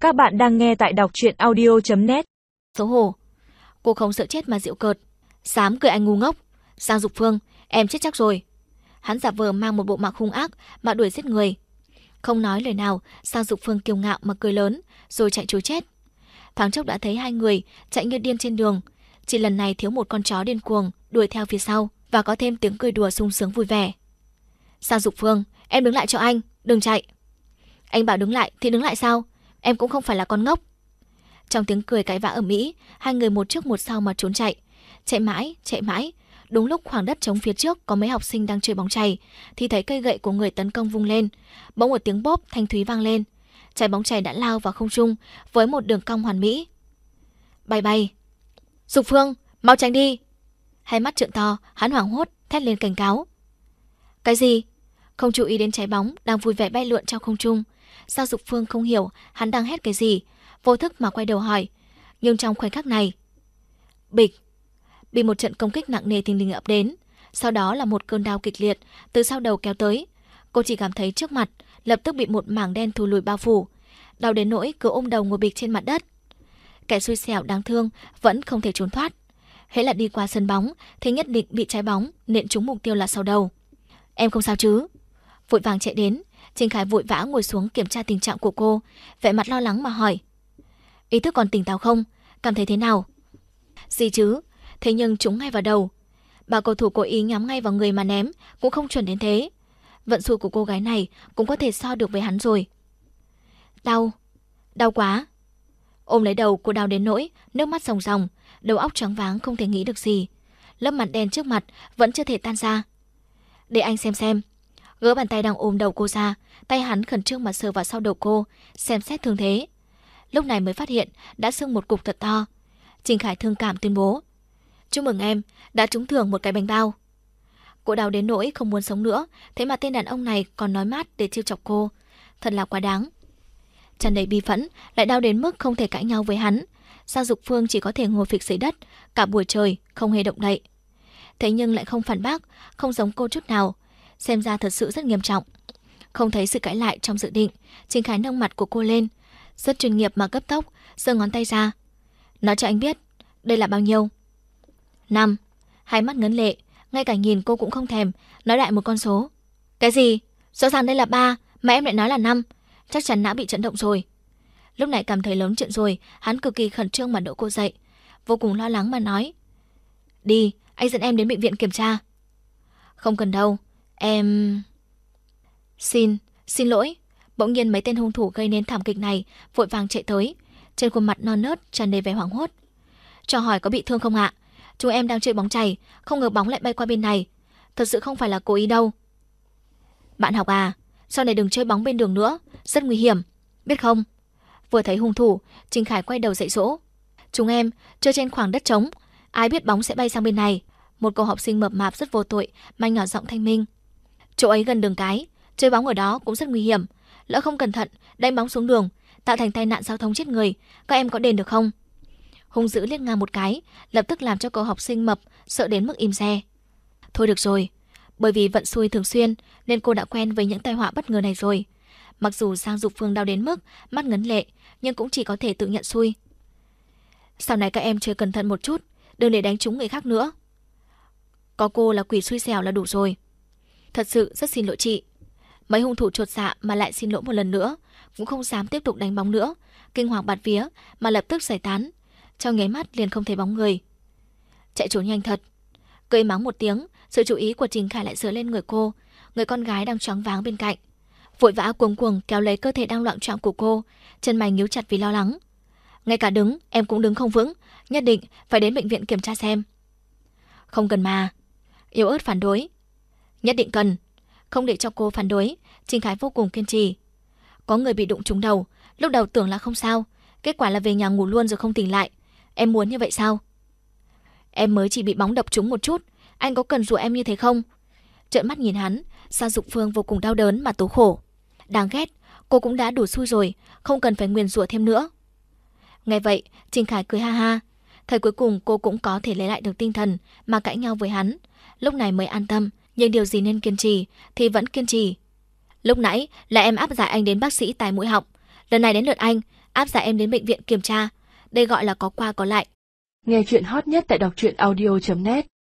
Các bạn đang nghe tại đọc truyện audio.net. Xấu hổ. Cô không sợ chết mà giễu cợt. Dám cười anh ngu ngốc. Giang Dục Phương, em chết chắc rồi. Hắn giả vờ mang một bộ mặt hung ác mà đuổi giết người. Không nói lời nào, Giang Dục Phương kiêu ngạo mà cười lớn, rồi chạy trối chết. Thoáng chốc đã thấy hai người chạy như điên trên đường. Chỉ lần này thiếu một con chó điên cuồng đuổi theo phía sau và có thêm tiếng cười đùa sung sướng vui vẻ. Giang Dục Phương, em đứng lại cho anh, đừng chạy. Anh bảo đứng lại thì đứng lại sao? Em cũng không phải là con ngốc. Trong tiếng cười cãi vã ầm ĩ, hai người một trước một sau mà trốn chạy. Chạy mãi. Đúng lúc khoảng đất trống phía trước có mấy học sinh đang chơi bóng chày thì thấy cây gậy của người tấn công vung lên. Bỗng một tiếng bốp thanh thúy vang lên. Trái bóng chày đã lao vào không trung với một đường cong hoàn mỹ. Bay. Dục Phương, mau tránh đi. Hai mắt trợn to, hắn hoảng hốt thét lên cảnh cáo. Cái gì? Không chú ý đến trái bóng đang vui vẻ bay lượn trong không trung. Sao Dục Phương không hiểu hắn đang hét cái gì, vô thức mà quay đầu hỏi. Nhưng trong khoảnh khắc này, bịch, bị một trận công kích nặng nề thình lình ập đến. Sau đó là một cơn đau kịch liệt từ sau đầu kéo tới. Cô chỉ cảm thấy trước mặt lập tức bị một mảng đen thù lùi bao phủ, đau đến nỗi cứ ôm đầu ngồi bịch trên mặt đất. Kẻ xui xẻo đáng thương vẫn không thể trốn thoát. Hễ là đi qua sân bóng thì nhất định bị trái bóng nện trúng mục tiêu là sau đầu. Em không sao chứ? Vội vàng chạy đến, Trình Khải vội vã ngồi xuống kiểm tra tình trạng của cô, vẻ mặt lo lắng mà hỏi. Ý thức còn tỉnh táo không? Cảm thấy thế nào? Gì chứ? Thế nhưng trúng ngay vào đầu. Bà cầu thủ cố ý nhắm ngay vào người mà ném cũng không chuẩn đến thế. Vận xui của cô gái này cũng có thể so được với hắn rồi. Đau quá. Ôm lấy đầu, cô đau đến nỗi nước mắt ròng ròng, đầu óc choáng váng không thể nghĩ được gì. Lớp mặt đen trước mặt vẫn chưa thể tan ra. Để anh xem. Gỡ bàn tay đang ôm đầu cô ra, tay hắn khẩn trương mà sờ vào sau đầu cô, xem xét thương thế. Lúc này mới phát hiện đã sưng một cục thật to. Trình Khải thương cảm tuyên bố. Chúc mừng em, đã trúng thưởng một cái bánh bao. Cô đau đến nỗi không muốn sống nữa, thế mà tên đàn ông này còn nói mát để trêu chọc cô. Thật là quá đáng. Tràn đầy bi phẫn, lại đau đến mức không thể cãi nhau với hắn. Giang Dục Phương chỉ có thể ngồi phịch dưới đất cả buổi trời, không hề động đậy. Thế nhưng lại không phản bác, không giống cô chút nào. Xem ra thật sự rất nghiêm trọng. Không thấy sự cãi lại trong dự định, Trình Khải nâng mặt của cô lên, rất chuyên nghiệp mà cấp tốc giơ ngón tay ra. Nói cho anh biết, đây là bao nhiêu? 5. Hai mắt ngấn lệ, ngay cả nhìn cô cũng không thèm, nói lại một con số. Cái gì? Rõ ràng đây là 3 mà em lại nói là 5. Chắc chắn não bị chấn động rồi. Lúc này cảm thấy lớn chuyện rồi, hắn cực kỳ khẩn trương mà đỡ cô dậy, vô cùng lo lắng mà nói. Đi, anh dẫn em đến bệnh viện kiểm tra. Không cần đâu, em... Xin lỗi. Bỗng nhiên mấy tên hung thủ gây nên thảm kịch này vội vàng chạy tới, trên khuôn mặt non nớt tràn đầy vẻ hoảng hốt. Cho hỏi có bị thương không ạ? Chúng em đang chơi bóng chày, không ngờ bóng lại bay qua bên này. Thật sự không phải là cố ý đâu. Bạn học à, sau này đừng chơi bóng bên đường nữa, rất nguy hiểm, biết không? Vừa thấy hung thủ, Trình Khải quay đầu dạy dỗ. Chúng em chơi trên khoảng đất trống, ai biết bóng sẽ bay sang bên này. Một cậu học sinh mập mạp rất vô tội mà nhỏ giọng thanh minh. Chỗ ấy gần đường cái, chơi bóng ở đó cũng rất nguy hiểm. Lỡ không cẩn thận đánh bóng xuống đường, tạo thành tai nạn giao thông chết người, các em có đền được không? Hung dữ liếc ngang một cái, lập tức làm cho cậu học sinh mập sợ đến mức im re. Thôi được rồi, bởi vì vận xui thường xuyên nên cô đã quen với những tai họa bất ngờ này rồi. Mặc dù Giang Dục Phương đau đến mức mắt ngấn lệ, nhưng cũng chỉ có thể tự nhận xui. Sau này các em chơi cẩn thận một chút, đừng để đánh trúng người khác nữa. Có cô là quỷ xui xẻo là đủ rồi. Thật sự rất xin lỗi chị. Mấy hung thủ chột dạ mà lại xin lỗi một lần nữa, cũng không dám tiếp tục đánh bóng nữa, kinh hoàng bạt vía mà lập tức giải tán. Trong nháy mắt liền không thấy bóng người. Chạy trốn nhanh thật. Cười mắng một tiếng, sự chú ý của Trình Khải lại dựa lên người cô, người con gái đang choáng váng bên cạnh. Vội vã cuống kéo lấy cơ thể đang loạng choạng của cô, chân mày nhíu chặt vì lo lắng. Ngay cả đứng em cũng đứng không vững, nhất định phải đến bệnh viện kiểm tra xem. Không cần mà. Yếu ớt phản đối. Nhất định cần. Không để cho cô phản đối, Trình Khải vô cùng kiên trì. Có người bị đụng trúng đầu, lúc đầu tưởng là không sao, kết quả là về nhà ngủ luôn rồi không tỉnh lại. Em muốn như vậy sao? Em mới chỉ bị bóng đập trúng một chút, anh có cần rủa em như thế không? Trợn mắt nhìn hắn, Giang Dục Phương vô cùng đau đớn mà tố khổ. Đáng ghét, cô cũng đã đủ xui rồi, không cần phải nguyền rủa thêm nữa. Nghe vậy, Trình Khải cười ha ha. Thời cuối cùng cô cũng có thể lấy lại được tinh thần mà cãi nhau với hắn. Lúc này mới an tâm, nhưng điều gì nên kiên trì thì vẫn kiên trì. Lúc nãy là em áp giải anh đến bác sĩ tai mũi họng, lần này đến lượt anh áp giải em đến bệnh viện kiểm tra. Đây gọi là có qua có lại. Nghe chuyện hot nhất tại đọc truyện audio.net